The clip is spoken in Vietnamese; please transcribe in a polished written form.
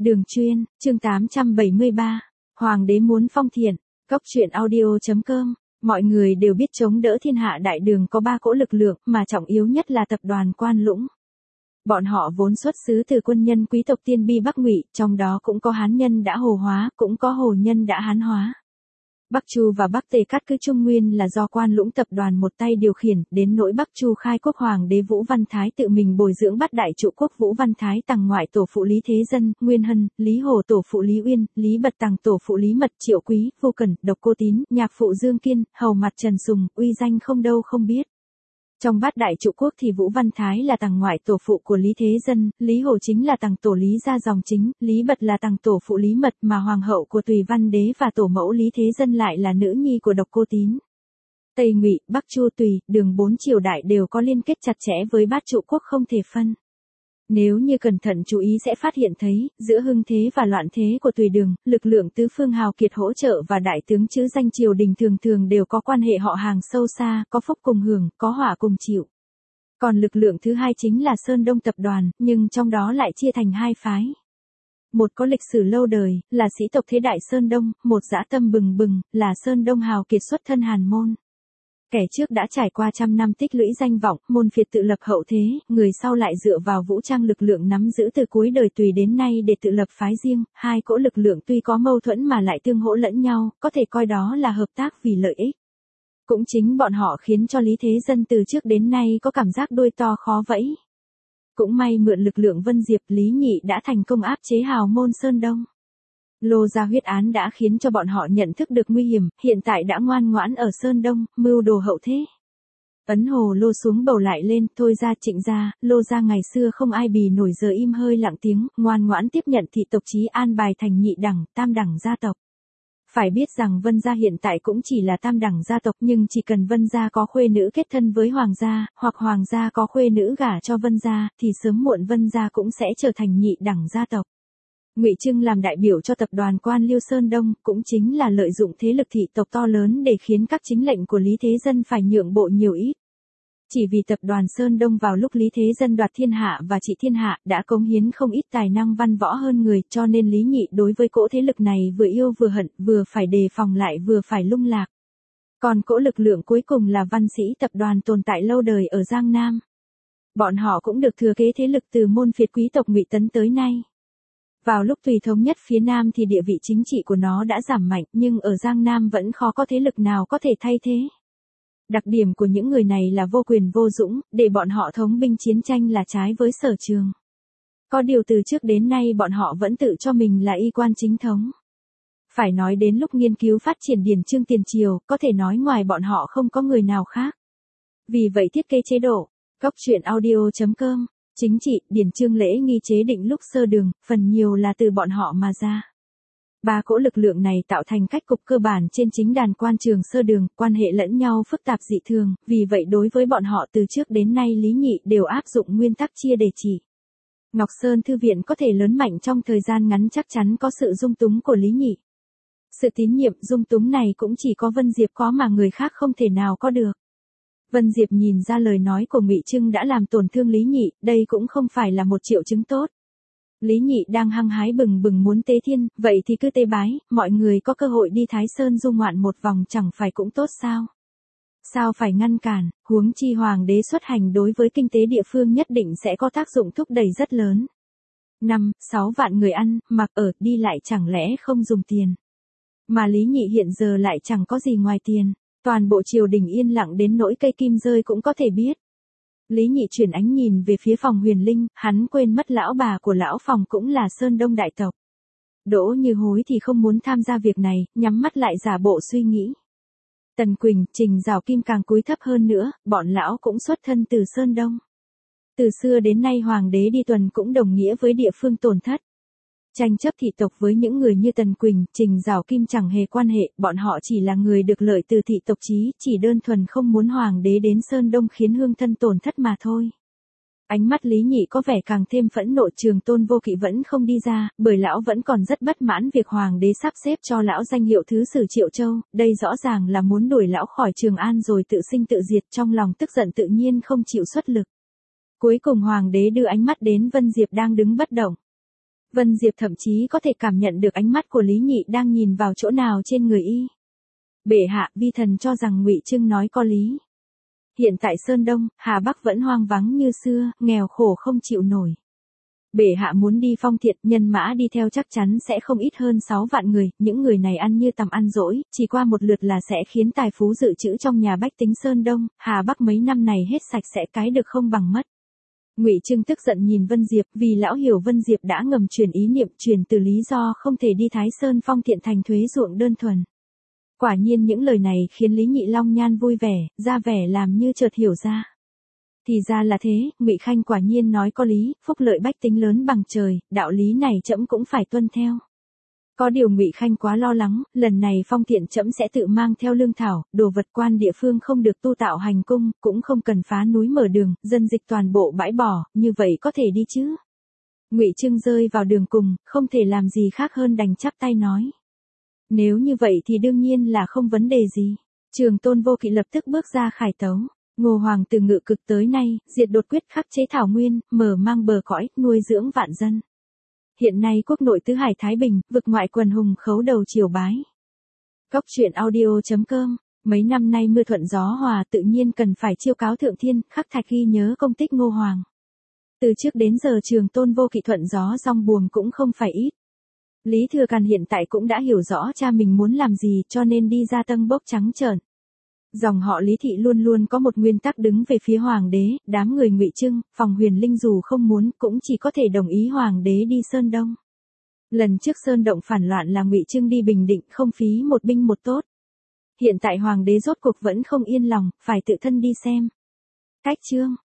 Đường Chuyên, chương 873. Hoàng đế muốn phong thiện. Cốc truyện audio.com. Mọi người đều biết chống đỡ thiên hạ đại đường có 3 cỗ lực lượng, mà trọng yếu nhất là tập đoàn Quan Lũng. Bọn họ vốn xuất xứ từ quân nhân quý tộc Tiên Bi Bắc Ngụy, trong đó cũng có Hán nhân đã Hồ hóa, cũng có Hồ nhân đã Hán hóa. Bắc Chu và Bắc Tề cát cứ Trung Nguyên là do Quan Lũng tập đoàn một tay điều khiển, đến nỗi Bắc Chu khai quốc hoàng đế Vũ Văn Thái tự mình bồi dưỡng bát đại trụ quốc Vũ Văn Thái tằng ngoại tổ phụ Lý Thế Dân, Nguyên Hân, Lý Hồ tổ phụ Lý Uyên, Lý Bật tằng tổ phụ Lý Mật, Triệu Quý, Vô Cẩn, Độc Cô Tín, nhạc phụ Dương Kiên, hầu mặt Trần Sùng, uy danh không đâu không biết. Trong bát đại trụ quốc thì Vũ Văn Thái là tằng ngoại tổ phụ của Lý Thế Dân, Lý Hồ chính là tằng tổ Lý gia dòng chính, Lý Bật là tằng tổ phụ Lý Mật mà hoàng hậu của Tùy Văn Đế và tổ mẫu Lý Thế Dân lại là nữ nhi của Độc Cô Tín. Tây Ngụy, Bắc Chu Tùy, Đường 4 triều đại đều có liên kết chặt chẽ với bát trụ quốc không thể phân. Nếu như cẩn thận chú ý sẽ phát hiện thấy, giữa hưng thế và loạn thế của Tùy Đường, lực lượng tứ phương hào kiệt hỗ trợ và đại tướng chữ danh triều đình thường thường đều có quan hệ họ hàng sâu xa, có phúc cùng hưởng, có họa cùng chịu. Còn lực lượng thứ hai chính là Sơn Đông tập đoàn, nhưng trong đó lại chia thành 2 phái. Một có lịch sử lâu đời, là sĩ tộc thế đại Sơn Đông, một dã tâm bừng bừng, là Sơn Đông hào kiệt xuất thân Hàn Môn. Kẻ trước đã trải qua trăm năm tích lũy danh vọng, môn phiệt tự lập hậu thế, người sau lại dựa vào vũ trang lực lượng nắm giữ từ cuối đời Tùy đến nay để tự lập phái riêng, 2 cỗ lực lượng tuy có mâu thuẫn mà lại tương hỗ lẫn nhau, có thể coi đó là hợp tác vì lợi ích. Cũng chính bọn họ khiến cho Lý Thế Dân từ trước đến nay có cảm giác đuôi to khó vẫy. Cũng may mượn lực lượng Vân Diệp, Lý Nhị đã thành công áp chế hào môn Sơn Đông. Lô gia huyết án đã khiến cho bọn họ nhận thức được nguy hiểm, hiện tại đã ngoan ngoãn ở Sơn Đông, mưu đồ hậu thế. Ấn Hồ Lô xuống bầu lại lên, thôi ra Trịnh gia, Lô gia ngày xưa không ai bì nổi giờ im hơi lặng tiếng, ngoan ngoãn tiếp nhận thị tộc chí an bài thành nhị đẳng, tam đẳng gia tộc. Phải biết rằng Vân gia hiện tại cũng chỉ là tam đẳng gia tộc, nhưng chỉ cần Vân gia có khuê nữ kết thân với Hoàng gia, hoặc Hoàng gia có khuê nữ gả cho Vân gia, thì sớm muộn Vân gia cũng sẽ trở thành nhị đẳng gia tộc. Ngụy Trưng làm đại biểu cho tập đoàn Quan Liêu Sơn Đông, cũng chính là lợi dụng thế lực thị tộc to lớn để khiến các chính lệnh của Lý Thế Dân phải nhượng bộ nhiều ít. Chỉ vì tập đoàn Sơn Đông vào lúc Lý Thế Dân đoạt thiên hạ và trị thiên hạ đã cống hiến không ít tài năng văn võ hơn người, cho nên Lý Nhị đối với cỗ thế lực này vừa yêu vừa hận, vừa phải đề phòng lại vừa phải lung lạc. Còn cỗ lực lượng cuối cùng là Văn Sĩ tập đoàn tồn tại lâu đời ở Giang Nam. Bọn họ cũng được thừa kế thế lực từ môn phiệt quý tộc Ngụy Tấn tới nay. Vào lúc Tùy thống nhất phía Nam thì địa vị chính trị của nó đã giảm mạnh, nhưng ở Giang Nam vẫn khó có thế lực nào có thể thay thế. Đặc điểm của những người này là vô quyền vô dũng, để bọn họ thống binh chiến tranh là trái với sở trường. Có điều từ trước đến nay bọn họ vẫn tự cho mình là y quan chính thống. Phải nói đến lúc nghiên cứu phát triển điển chương tiền triều, có thể nói ngoài bọn họ không có người nào khác. Vì vậy thiết kế chế độ, Cốc truyện audio.com, chính trị, điển chương lễ nghi chế định lúc Sơ Đường, phần nhiều là từ bọn họ mà ra. 3 cỗ lực lượng này tạo thành cách cục cơ bản trên chính đàn quan trường Sơ Đường, quan hệ lẫn nhau phức tạp dị thường, vì vậy đối với bọn họ từ trước đến nay Lý Nhị đều áp dụng nguyên tắc chia để chỉ. Ngọc Sơn Thư viện có thể lớn mạnh trong thời gian ngắn chắc chắn có sự dung túng của Lý Nhị. Sự tín nhiệm dung túng này cũng chỉ có Vân Diệp có mà người khác không thể nào có được. Vân Diệp nhìn ra lời nói của Ngụy Trưng đã làm tổn thương Lý Nhị, đây cũng không phải là một triệu chứng tốt. Lý Nhị đang hăng hái bừng bừng muốn tế thiên, vậy thì cứ tế bái, mọi người có cơ hội đi Thái Sơn du ngoạn một vòng chẳng phải cũng tốt sao? Sao phải ngăn cản, huống chi hoàng đế xuất hành đối với kinh tế địa phương nhất định sẽ có tác dụng thúc đẩy rất lớn. 5-6 vạn người ăn, mặc ở, đi lại chẳng lẽ không dùng tiền. Mà Lý Nhị hiện giờ lại chẳng có gì ngoài tiền, toàn bộ triều đình yên lặng đến nỗi cây kim rơi cũng có thể biết. Lý Nhị chuyển ánh nhìn về phía phòng Huyền Linh, hắn quên mất lão bà của lão phòng cũng là Sơn Đông đại tộc. Đỗ Như Hối thì không muốn tham gia việc này, nhắm mắt lại giả bộ suy nghĩ. Tần Quỳnh, Trình Giảo Kim càng cúi thấp hơn nữa, bọn lão cũng xuất thân từ Sơn Đông. Từ xưa đến nay hoàng đế đi tuần cũng đồng nghĩa với địa phương tổn thất. Tranh chấp thị tộc với những người như Tần Quỳnh, Trình Giảo Kim chẳng hề quan hệ, bọn họ chỉ là người được lợi từ thị tộc chí, chỉ đơn thuần không muốn hoàng đế đến Sơn Đông khiến hương thân tổn thất mà thôi. Ánh mắt Lý Nhị có vẻ càng thêm phẫn nộ. Trường Tôn Vô Kỵ vẫn không đi ra, bởi lão vẫn còn rất bất mãn việc hoàng đế sắp xếp cho lão danh hiệu thứ sử Triệu Châu, đây rõ ràng là muốn đuổi lão khỏi Trường An rồi tự sinh tự diệt, trong lòng tức giận tự nhiên không chịu xuất lực. Cuối cùng hoàng đế đưa ánh mắt đến Vân Diệp đang đứng bất động. Vân Diệp thậm chí có thể cảm nhận được ánh mắt của Lý Nhị đang nhìn vào chỗ nào trên người y. Bệ hạ, vi thần cho rằng Ngụy Trưng nói có lý. Hiện tại Sơn Đông, Hà Bắc vẫn hoang vắng như xưa, nghèo khổ không chịu nổi. Bệ hạ muốn đi phong thiện, nhân mã đi theo chắc chắn sẽ không ít hơn 6 vạn người, những người này ăn như tầm ăn dỗi, chỉ qua một lượt là sẽ khiến tài phú dự trữ trong nhà bách tính Sơn Đông, Hà Bắc mấy năm này hết sạch sẽ cái được không bằng mất. Ngụy Trưng tức giận nhìn Vân Diệp, vì lão hiểu Vân Diệp đã ngầm truyền ý niệm, truyền từ lý do không thể đi Thái Sơn phong thiện thành thuế ruộng đơn thuần. Quả nhiên những lời này khiến Lý Nhị Long Nhan vui vẻ, ra vẻ làm như chợt hiểu ra. Thì ra là thế, Ngụy Khanh quả nhiên nói có lý, phúc lợi bách tính lớn bằng trời, đạo lý này trẫm cũng phải tuân theo. Có điều Ngụy Khanh quá lo lắng, lần này phong thiện trẫm sẽ tự mang theo lương thảo, đồ vật quan địa phương không được tu tạo hành cung, cũng không cần phá núi mở đường, dân dịch toàn bộ bãi bỏ, như vậy có thể đi chứ? Ngụy Trưng rơi vào đường cùng, không thể làm gì khác hơn đành chắp tay nói. Nếu như vậy thì đương nhiên là không vấn đề gì. Trường Tôn Vô Kỵ lập tức bước ra khải tấu. Ngô Hoàng từ Ngự Cực tới nay, diệt đột quyết khắc chế thảo nguyên, mở mang bờ cõi, nuôi dưỡng vạn dân. Hiện nay quốc nội tứ hải Thái Bình, vực ngoại quần hùng khấu đầu triều bái. Cốc truyện audio.com. Mấy năm nay mưa thuận gió hòa tự nhiên cần phải chiêu cáo thượng thiên, khắc thạch ghi nhớ công tích Ngô Hoàng. Từ trước đến giờ Trường Tôn Vô Kỵ thuận gió dòng buồm cũng không phải ít. Lý Thừa Càn hiện tại cũng đã hiểu rõ cha mình muốn làm gì cho nên đi ra tâng bốc trắng trợn. Dòng họ Lý Thị luôn luôn có một nguyên tắc đứng về phía Hoàng đế, đám người Ngụy Trưng, Phòng Huyền Linh dù không muốn cũng chỉ có thể đồng ý Hoàng đế đi Sơn Đông. Lần trước Sơn Động phản loạn là Ngụy Trưng đi Bình Định không phí một binh một tốt. Hiện tại Hoàng đế rốt cuộc vẫn không yên lòng, phải tự thân đi xem. Cách chương.